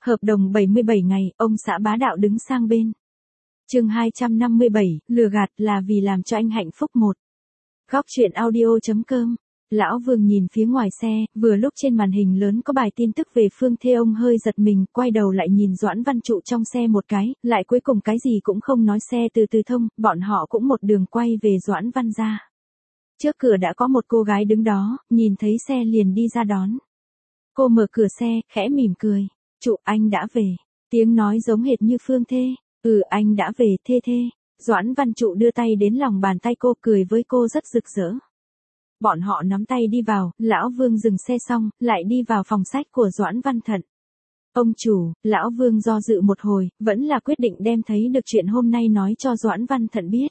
Hợp đồng 77 ngày, ông xã bá đạo đứng sang bên. Chương 257, lừa gạt là vì làm cho anh hạnh phúc một. Góc truyện audio.com. Lão Vương nhìn phía ngoài xe, vừa lúc trên màn hình lớn có bài tin tức về Phương Thê, ông hơi giật mình, quay đầu lại nhìn Doãn Văn Trụ trong xe một cái, lại cuối cùng cái gì cũng không nói, xe từ từ thông, bọn họ cũng một đường quay về Doãn Văn gia. Trước cửa đã có một cô gái đứng đó, nhìn thấy xe liền đi ra đón. Cô mở cửa xe, khẽ mỉm cười. Trụ, anh đã về. Tiếng nói giống hệt như Phương Thê. Anh đã về, Thê Thê. Doãn Văn Trụ đưa tay đến lòng bàn tay cô, cười với cô rất rực rỡ. Bọn họ nắm tay đi vào, Lão Vương dừng xe xong, lại đi vào phòng sách của Doãn Văn Thận. Ông chủ, Lão Vương do dự một hồi, vẫn là quyết định đem thấy được chuyện hôm nay nói cho Doãn Văn Thận biết.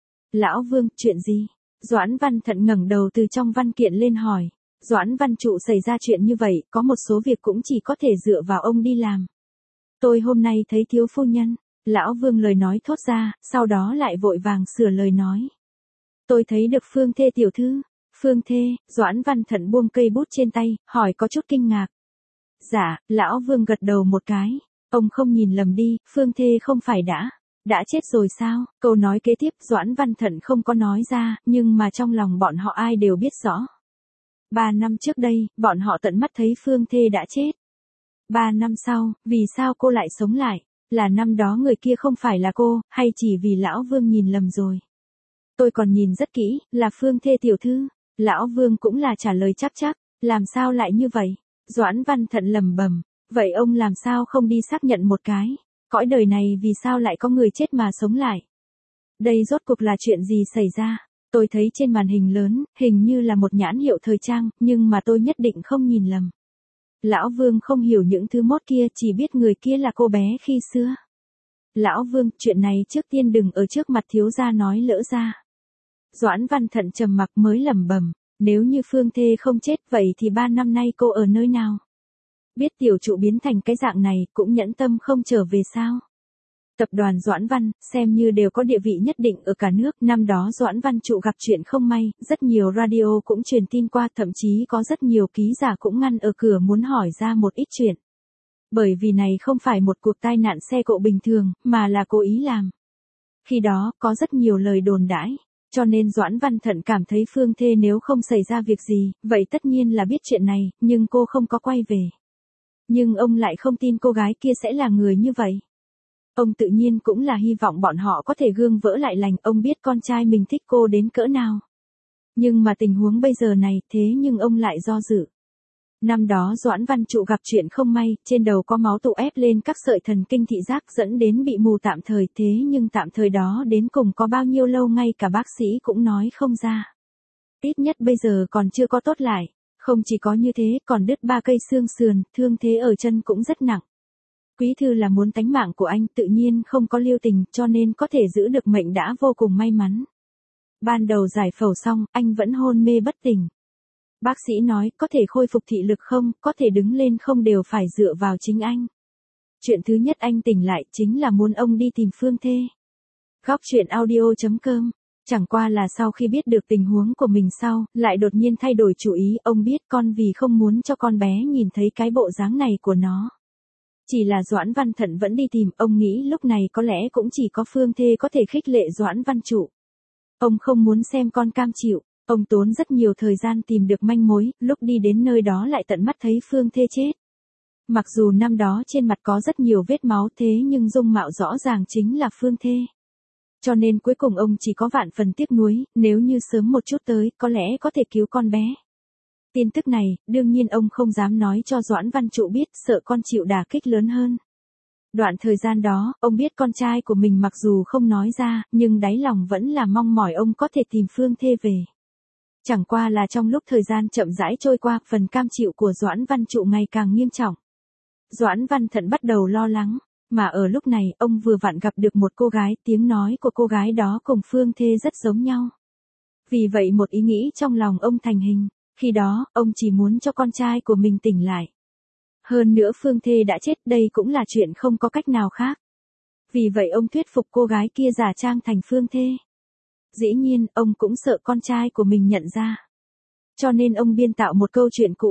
Lão Vương, chuyện gì? Doãn Văn Thận ngẩng đầu từ trong văn kiện lên hỏi. Doãn Văn Trụ, xảy ra chuyện như vậy, có một số việc cũng chỉ có thể dựa vào ông đi làm. Tôi hôm nay thấy thiếu phu nhân. Lão Vương lời nói thốt ra, sau đó lại vội vàng sửa lời nói. Tôi thấy được Phương Thê tiểu thư. Phương Thê, Doãn Văn Thận buông cây bút trên tay, hỏi có chút kinh ngạc. Dạ, Lão Vương gật đầu một cái. Ông không nhìn lầm đi, Phương Thê không phải đã chết rồi sao? Câu nói kế tiếp Doãn Văn Thận không có nói ra, nhưng mà trong lòng bọn họ ai đều biết rõ. 3 năm trước đây, bọn họ tận mắt thấy Phương Thê đã chết. 3 năm sau, vì sao cô lại sống lại? Là năm đó người kia không phải là cô, hay chỉ vì Lão Vương nhìn lầm rồi? Tôi còn nhìn rất kỹ, là Phương Thê tiểu thư. Lão Vương cũng là trả lời chắc, làm sao lại như vậy? Doãn Văn Thận lẩm bẩm, vậy ông làm sao không đi xác nhận một cái? Cõi đời này vì sao lại có người chết mà sống lại? Đây rốt cuộc là chuyện gì xảy ra? Tôi thấy trên màn hình lớn, hình như là một nhãn hiệu thời trang, nhưng mà tôi nhất định không nhìn lầm. Lão Vương không hiểu những thứ mốt kia, chỉ biết người kia là cô bé khi xưa. Lão Vương, chuyện này trước tiên đừng ở trước mặt thiếu gia nói lỡ ra. Doãn Văn Thận trầm mặc mới lẩm bẩm, nếu như Phương Thê không chết vậy thì 3 năm nay cô ở nơi nào? Biết tiểu trụ biến thành cái dạng này, cũng nhẫn tâm không trở về sao? Tập đoàn Doãn Văn, xem như đều có địa vị nhất định ở cả nước. Năm đó Doãn Văn Trụ gặp chuyện không may, rất nhiều radio cũng truyền tin qua, thậm chí có rất nhiều ký giả cũng ngăn ở cửa muốn hỏi ra một ít chuyện. Bởi vì này không phải một cuộc tai nạn xe cộ bình thường, mà là cố ý làm. Khi đó, có rất nhiều lời đồn đãi. Cho nên Doãn Văn Thận cảm thấy Phương Thê nếu không xảy ra việc gì, vậy tất nhiên là biết chuyện này, nhưng cô không có quay về. Nhưng ông lại không tin cô gái kia sẽ là người như vậy. Ông tự nhiên cũng là hy vọng bọn họ có thể gương vỡ lại lành, ông biết con trai mình thích cô đến cỡ nào. Nhưng mà tình huống bây giờ này, thế nhưng ông lại do dự. Năm đó Doãn Văn Trụ gặp chuyện không may, trên đầu có máu tụ ép lên các sợi thần kinh thị giác dẫn đến bị mù tạm thời, thế nhưng tạm thời đó đến cùng có bao nhiêu lâu ngay cả bác sĩ cũng nói không ra. Ít nhất bây giờ còn chưa có tốt lại, không chỉ có như thế còn đứt 3 cây xương sườn, thương thế ở chân cũng rất nặng. Quý thư là muốn tánh mạng của anh, tự nhiên không có lưu tình, cho nên có thể giữ được mệnh đã vô cùng may mắn. Ban đầu giải phẫu xong, anh vẫn hôn mê bất tỉnh. Bác sĩ nói, có thể khôi phục thị lực không, có thể đứng lên không đều phải dựa vào chính anh. Chuyện thứ nhất anh tỉnh lại chính là muốn ông đi tìm Phương Thê. Góc truyện audio.com. Chẳng qua là sau khi biết được tình huống của mình sau, lại đột nhiên thay đổi chủ ý, ông biết con vì không muốn cho con bé nhìn thấy cái bộ dáng này của nó. Chỉ là Doãn Văn Thận vẫn đi tìm, ông nghĩ lúc này có lẽ cũng chỉ có Phương Thê có thể khích lệ Doãn Văn Trụ. Ông không muốn xem con cam chịu, ông tốn rất nhiều thời gian tìm được manh mối, lúc đi đến nơi đó lại tận mắt thấy Phương Thê chết. Mặc dù năm đó trên mặt có rất nhiều vết máu thế nhưng dung mạo rõ ràng chính là Phương Thê. Cho nên cuối cùng ông chỉ có vạn phần tiếc nuối, nếu như sớm một chút tới, có lẽ có thể cứu con bé. Tin tức này, đương nhiên ông không dám nói cho Doãn Văn Trụ biết, sợ con chịu đả kích lớn hơn. Đoạn thời gian đó, ông biết con trai của mình mặc dù không nói ra, nhưng đáy lòng vẫn là mong mỏi ông có thể tìm Phương Thê về. Chẳng qua là trong lúc thời gian chậm rãi trôi qua, phần cam chịu của Doãn Văn Trụ ngày càng nghiêm trọng. Doãn Văn Thận bắt đầu lo lắng, mà ở lúc này, ông vừa vặn gặp được một cô gái, tiếng nói của cô gái đó cùng Phương Thê rất giống nhau. Vì vậy một ý nghĩ trong lòng ông thành hình, khi đó, ông chỉ muốn cho con trai của mình tỉnh lại. Hơn nữa Phương Thê đã chết, đây cũng là chuyện không có cách nào khác. Vì vậy ông thuyết phục cô gái kia giả trang thành Phương Thê. Dĩ nhiên, ông cũng sợ con trai của mình nhận ra. Cho nên ông biên tạo một câu chuyện cũ.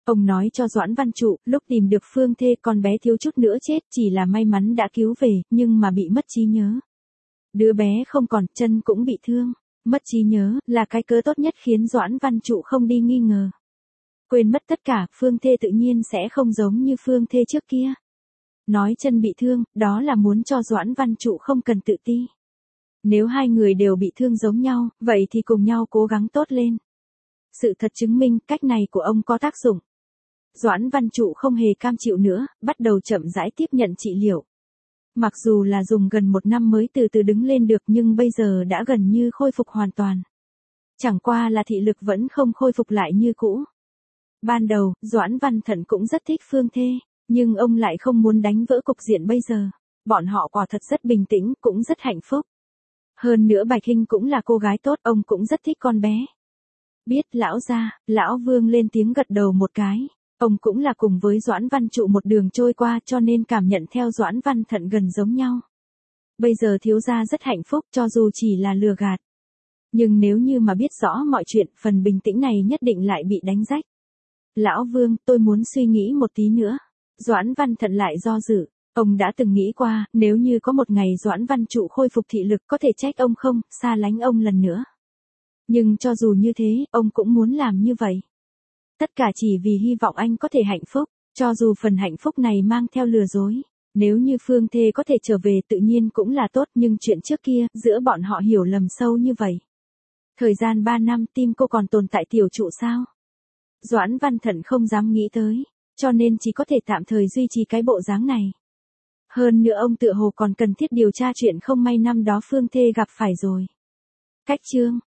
Ông nói cho Doãn Văn Trụ, lúc tìm được Phương Thê con bé thiếu chút nữa chết, chỉ là may mắn đã cứu về, nhưng mà bị mất trí nhớ. Đứa bé không còn, chân cũng bị thương. Mất trí nhớ, là cái cớ tốt nhất khiến Doãn Văn Trụ không đi nghi ngờ. Quên mất tất cả, Phương Thê tự nhiên sẽ không giống như Phương Thê trước kia. Nói chân bị thương, đó là muốn cho Doãn Văn Trụ không cần tự ti. Nếu hai người đều bị thương giống nhau, vậy thì cùng nhau cố gắng tốt lên. Sự thật chứng minh cách này của ông có tác dụng. Doãn Văn Trụ không hề cam chịu nữa, bắt đầu chậm rãi tiếp nhận trị liệu. Mặc dù là dùng gần 1 năm mới từ từ đứng lên được nhưng bây giờ đã gần như khôi phục hoàn toàn. Chẳng qua là thị lực vẫn không khôi phục lại như cũ. Ban đầu, Doãn Văn Thận cũng rất thích Phương Thê, nhưng ông lại không muốn đánh vỡ cục diện bây giờ. Bọn họ quả thật rất bình tĩnh, cũng rất hạnh phúc. Hơn nữa Bạch Hinh cũng là cô gái tốt, ông cũng rất thích con bé. Biết lão gia, lão Vương lên tiếng gật đầu một cái. Ông cũng là cùng với Doãn Văn Trụ một đường trôi qua cho nên cảm nhận theo Doãn Văn Thận gần giống nhau. Bây giờ thiếu gia rất hạnh phúc cho dù chỉ là lừa gạt. Nhưng nếu như mà biết rõ mọi chuyện, phần bình tĩnh này nhất định lại bị đánh rách. Lão Vương, tôi muốn suy nghĩ một tí nữa. Doãn Văn Thận lại do dự. Ông đã từng nghĩ qua, nếu như có một ngày Doãn Văn Trụ khôi phục thị lực có thể trách ông không, xa lánh ông lần nữa. Nhưng cho dù như thế, ông cũng muốn làm như vậy. Tất cả chỉ vì hy vọng anh có thể hạnh phúc, cho dù phần hạnh phúc này mang theo lừa dối. Nếu như Phương Thê có thể trở về tự nhiên cũng là tốt nhưng chuyện trước kia, giữa bọn họ hiểu lầm sâu như vậy. Thời gian 3 năm tim cô còn tồn tại tiểu Trụ sao? Doãn Văn Thận không dám nghĩ tới, cho nên chỉ có thể tạm thời duy trì cái bộ dáng này. Hơn nữa ông tựa hồ còn cần thiết điều tra chuyện không may năm đó Phương Thê gặp phải rồi. Cách chương